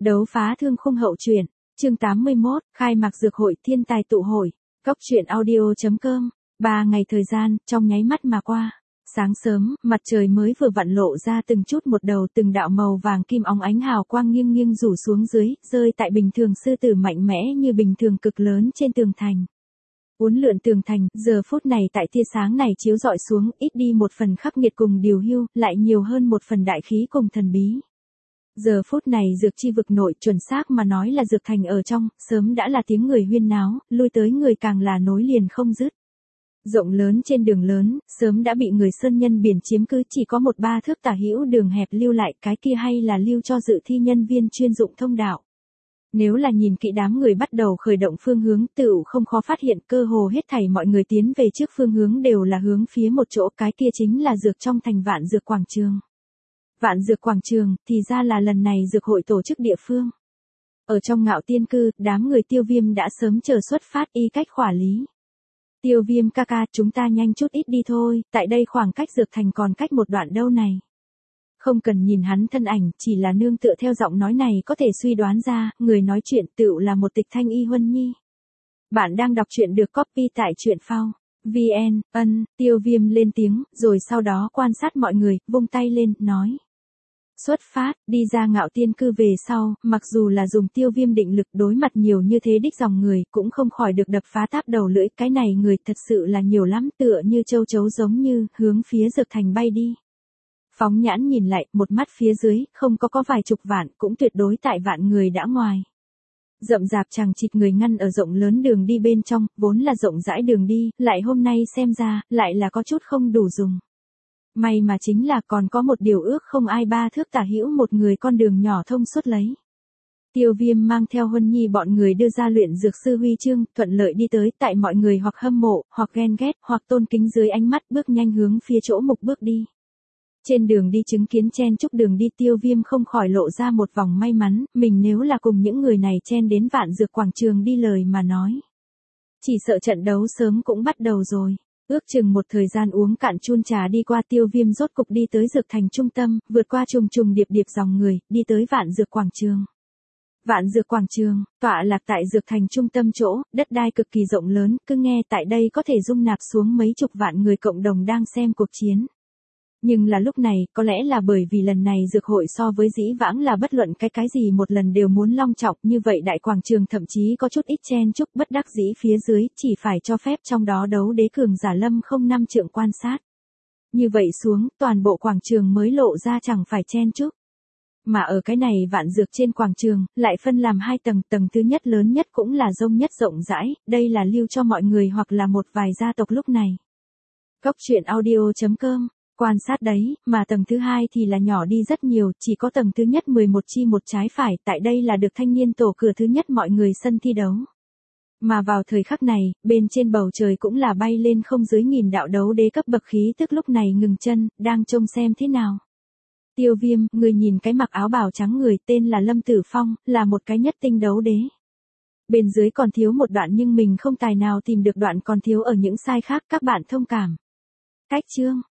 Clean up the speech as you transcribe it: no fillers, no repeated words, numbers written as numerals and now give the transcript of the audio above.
Đấu phá thương khung hậu truyện, chương 81, khai mạc dược hội thiên tài tụ hội, cốc truyện audio.com, 3 ngày thời gian, trong nháy mắt mà qua. Sáng sớm, mặt trời mới vừa vặn lộ ra từng chút một đầu từng đạo màu vàng kim óng ánh hào quang nghiêng nghiêng rủ xuống dưới, rơi tại bình thường sư tử mạnh mẽ như bình thường cực lớn trên tường thành. Uốn lượn tường thành, giờ phút này tại tia sáng này chiếu rọi xuống, ít đi một phần khắc nghiệt cùng điều hưu, lại nhiều hơn một phần đại khí cùng thần bí. Giờ phút này dược chi vực nội, chuẩn xác mà nói là dược thành ở trong, sớm đã là tiếng người huyên náo, lui tới người càng là nối liền không dứt. Rộng lớn trên đường lớn, sớm đã bị người sơn nhân biển chiếm cứ, chỉ có 1-3 thước tả hữu đường hẹp lưu lại, cái kia hay là lưu cho dự thi nhân viên chuyên dụng thông đạo. Nếu là nhìn kỹ đám người bắt đầu khởi động phương hướng, tựu không khó phát hiện cơ hồ hết thảy mọi người tiến về trước phương hướng đều là hướng phía một chỗ, cái kia chính là dược trong thành Vạn Dược Quảng Trường. Vạn Dược Quảng Trường, thì ra là lần này dược hội tổ chức địa phương. Ở trong Ngạo Tiên Cư, đám người Tiêu Viêm đã sớm chờ xuất phát y cách khỏa lý. Tiêu Viêm ca ca, chúng ta nhanh chút ít đi thôi, tại đây khoảng cách dược thành còn cách một đoạn đâu này. Không cần nhìn hắn thân ảnh, chỉ là nương tựa theo giọng nói này có thể suy đoán ra, người nói chuyện tựu là một Tịch Thanh Y Huân Nhi. Bạn đang đọc truyện được copy tại truyện phao. VN, Tiêu Viêm lên tiếng, rồi sau đó quan sát mọi người, vung tay lên, nói. Xuất phát, đi ra Ngạo Tiên Cư về sau, mặc dù là dùng Tiêu Viêm định lực đối mặt nhiều như thế đích dòng người, cũng không khỏi được đập phá táp đầu lưỡi, cái này người thật sự là nhiều lắm, tựa như châu chấu giống như, hướng phía dược thành bay đi. Phóng nhãn nhìn lại, một mắt phía dưới, không có vài chục vạn, cũng tuyệt đối tại vạn người đã ngoài. Rậm rạp chằng chịt người ngăn ở rộng lớn đường đi bên trong, vốn là rộng rãi đường đi, lại hôm nay xem ra, lại là có chút không đủ dùng. May mà chính là còn có một điều ước không ai 3 thước tả hữu một người con đường nhỏ thông suốt lấy. Tiêu Viêm mang theo Huân Nhi bọn người đưa ra luyện dược sư huy chương, thuận lợi đi tới, tại mọi người hoặc hâm mộ, hoặc ghen ghét, hoặc tôn kính dưới ánh mắt bước nhanh hướng phía chỗ mục bước đi. Trên đường đi chứng kiến chen chúc đường đi, Tiêu Viêm không khỏi lộ ra một vòng may mắn, mình nếu là cùng những người này chen đến Vạn Dược Quảng Trường đi lời mà nói. Chỉ sợ trận đấu sớm cũng bắt đầu rồi. Ước chừng một thời gian uống cạn chun trà đi qua, Tiêu Viêm rốt cục đi tới dược thành trung tâm, vượt qua trùng trùng điệp điệp dòng người, đi tới Vạn Dược Quảng Trường. Vạn Dược Quảng Trường, tọa lạc tại dược thành trung tâm chỗ, đất đai cực kỳ rộng lớn, cứ nghe tại đây có thể dung nạp xuống mấy chục vạn người cộng đồng đang xem cuộc chiến. Nhưng là lúc này, có lẽ là bởi vì lần này dược hội so với dĩ vãng là bất luận cái gì một lần đều muốn long trọng, như vậy đại quảng trường thậm chí có chút ít chen chúc, bất đắc dĩ phía dưới chỉ phải cho phép trong đó đấu đế cường giả lâm không 5 trượng quan sát. Như vậy xuống, toàn bộ quảng trường mới lộ ra chẳng phải chen chúc. Mà ở cái này Vạn Dược trên quảng trường, lại phân làm 2 tầng, tầng thứ nhất lớn nhất cũng là rông nhất rộng rãi, đây là lưu cho mọi người hoặc là một vài gia tộc lúc này. Cốc truyện audio.com. Quan sát đấy, mà tầng thứ 2 thì là nhỏ đi rất nhiều, chỉ có tầng thứ nhất 11 chi một trái phải, tại đây là được thanh niên tổ cửa thứ nhất mọi người sân thi đấu. Mà vào thời khắc này, bên trên bầu trời cũng là bay lên không dưới 1000 đạo đấu đế cấp bậc khí tức lúc này ngừng chân, đang trông xem thế nào. Tiêu Viêm, người nhìn cái mặc áo bào trắng người tên là Lâm Tử Phong, là một cái nhất tinh đấu đế. Bên dưới còn thiếu một đoạn nhưng mình không tài nào tìm được đoạn còn thiếu ở những sai khác, các bạn thông cảm. Cách chương.